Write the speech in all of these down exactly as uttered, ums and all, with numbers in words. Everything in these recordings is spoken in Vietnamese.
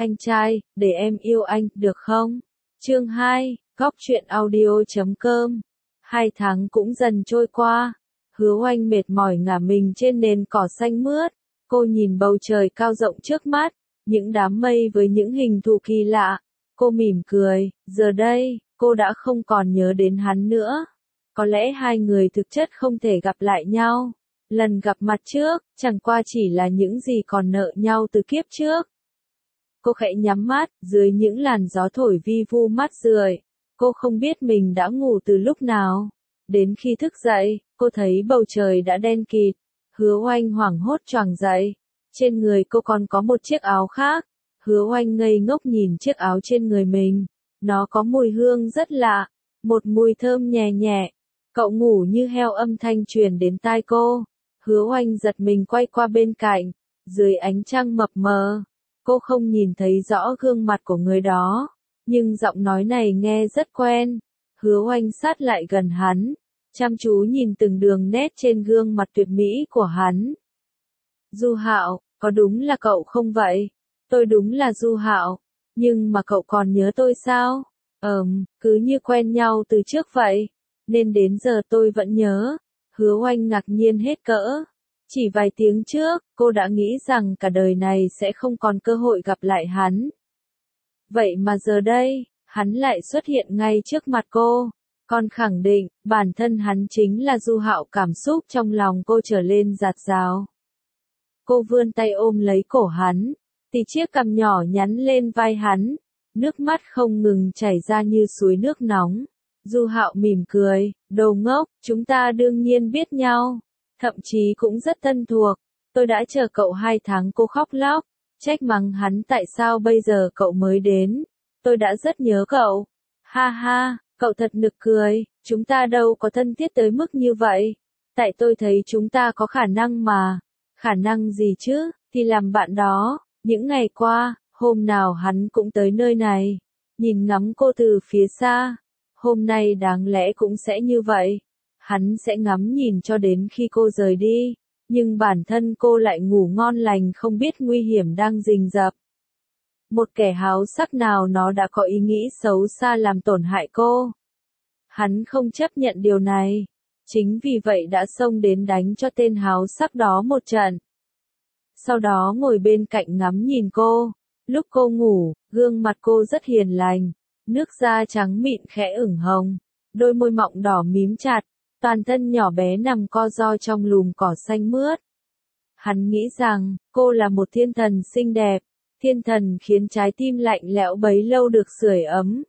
Anh trai, để em yêu anh, được không? Chương hai, Góc truyện audio chấm com. Hai tháng cũng dần trôi qua. Hứa Oanh mệt mỏi ngả mình trên nền cỏ xanh mướt. Cô nhìn bầu trời cao rộng trước mắt, những đám mây với những hình thù kỳ lạ. Cô mỉm cười, giờ đây, cô đã không còn nhớ đến hắn nữa. Có lẽ hai người thực chất không thể gặp lại nhau. Lần gặp mặt trước, chẳng qua chỉ là những gì còn nợ nhau từ kiếp trước. Cô khẽ nhắm mắt, dưới những làn gió thổi vi vu mát rượi. Cô không biết mình đã ngủ từ lúc nào. Đến khi thức dậy, cô thấy bầu trời đã đen kịt. Hứa Oanh hoảng hốt choàng dậy. Trên người cô còn có một chiếc áo khác. Hứa Oanh ngây ngốc nhìn chiếc áo trên người mình. Nó có mùi hương rất lạ. Một mùi thơm nhẹ nhẹ. Cậu ngủ như heo, âm thanh truyền đến tai cô. Hứa Oanh giật mình quay qua bên cạnh. Dưới ánh trăng mập mờ, cô không nhìn thấy rõ gương mặt của người đó. Nhưng giọng nói này nghe rất quen. Hứa Oanh sát lại gần hắn, chăm chú nhìn từng đường nét trên gương mặt tuyệt mỹ của hắn. Du Hạo, có đúng là cậu không vậy? Tôi đúng là Du Hạo. Nhưng mà cậu còn nhớ tôi sao? Ừm, cứ như quen nhau từ trước vậy. Nên đến giờ tôi vẫn nhớ. Hứa Oanh ngạc nhiên hết cỡ. Chỉ vài tiếng trước, cô đã nghĩ rằng cả đời này sẽ không còn cơ hội gặp lại hắn. Vậy mà giờ đây, hắn lại xuất hiện ngay trước mặt cô. Còn khẳng định, bản thân hắn chính là Du Hạo. Cảm xúc trong lòng cô trở lên dạt dào. Cô vươn tay ôm lấy cổ hắn, thì chiếc cằm nhỏ nhắn lên vai hắn. Nước mắt không ngừng chảy ra như suối nước nóng. Du Hạo mỉm cười, đồ ngốc, chúng ta đương nhiên biết nhau. Thậm chí cũng rất thân thuộc. Tôi đã chờ cậu hai tháng. Cô khóc lóc, trách mắng hắn tại sao bây giờ cậu mới đến. Tôi đã rất nhớ cậu. Ha ha, cậu thật nực cười, chúng ta đâu có thân thiết tới mức như vậy. Tại tôi thấy chúng ta có khả năng mà. Khả năng gì chứ, thì làm bạn đó. Những ngày qua, hôm nào hắn cũng tới nơi này. Nhìn ngắm cô từ phía xa. Hôm nay đáng lẽ cũng sẽ như vậy. Hắn sẽ ngắm nhìn cho đến khi cô rời đi. Nhưng bản thân cô lại ngủ ngon lành, không biết nguy hiểm đang rình rập. Một kẻ háo sắc nào nó đã có ý nghĩ xấu xa làm tổn hại cô. Hắn không chấp nhận điều này. Chính vì vậy đã xông đến đánh cho tên háo sắc đó một trận. Sau đó ngồi bên cạnh ngắm nhìn cô. Lúc cô ngủ, gương mặt cô rất hiền lành. Nước da trắng mịn khẽ ửng hồng. Đôi môi mọng đỏ mím chặt. Toàn thân nhỏ bé nằm co ro trong lùm cỏ xanh mướt. Hắn nghĩ rằng, cô là một thiên thần xinh đẹp. Thiên thần khiến trái tim lạnh lẽo bấy lâu được sưởi ấm.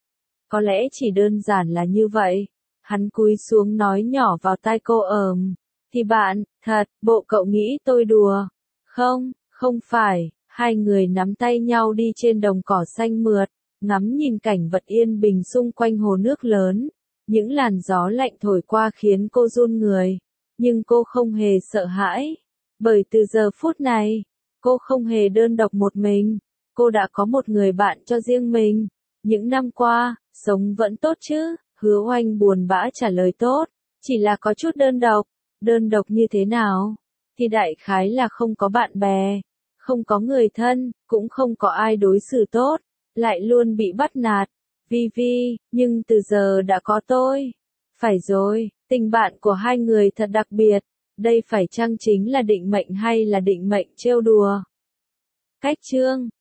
Có lẽ chỉ đơn giản là như vậy. Hắn cúi xuống nói nhỏ vào tai cô, ờm. Thì bạn, thật, bộ cậu nghĩ tôi đùa. Không, không phải. Hai người nắm tay nhau đi trên đồng cỏ xanh mượt. Ngắm nhìn cảnh vật yên bình xung quanh hồ nước lớn. Những làn gió lạnh thổi qua khiến cô run người. Nhưng cô không hề sợ hãi. Bởi từ giờ phút này, cô không hề đơn độc một mình. Cô đã có một người bạn cho riêng mình. Những năm qua, sống vẫn tốt chứ? Hứa Oanh buồn bã trả lời tốt. Chỉ là có chút đơn độc. Đơn độc như thế nào? Thì đại khái là không có bạn bè. Không có người thân, cũng không có ai đối xử tốt. Lại luôn bị bắt nạt. Vi Vi, nhưng từ giờ đã có tôi. Phải rồi, tình bạn của hai người thật đặc biệt. Đây phải chăng chính là định mệnh hay là định mệnh trêu đùa? Cách chương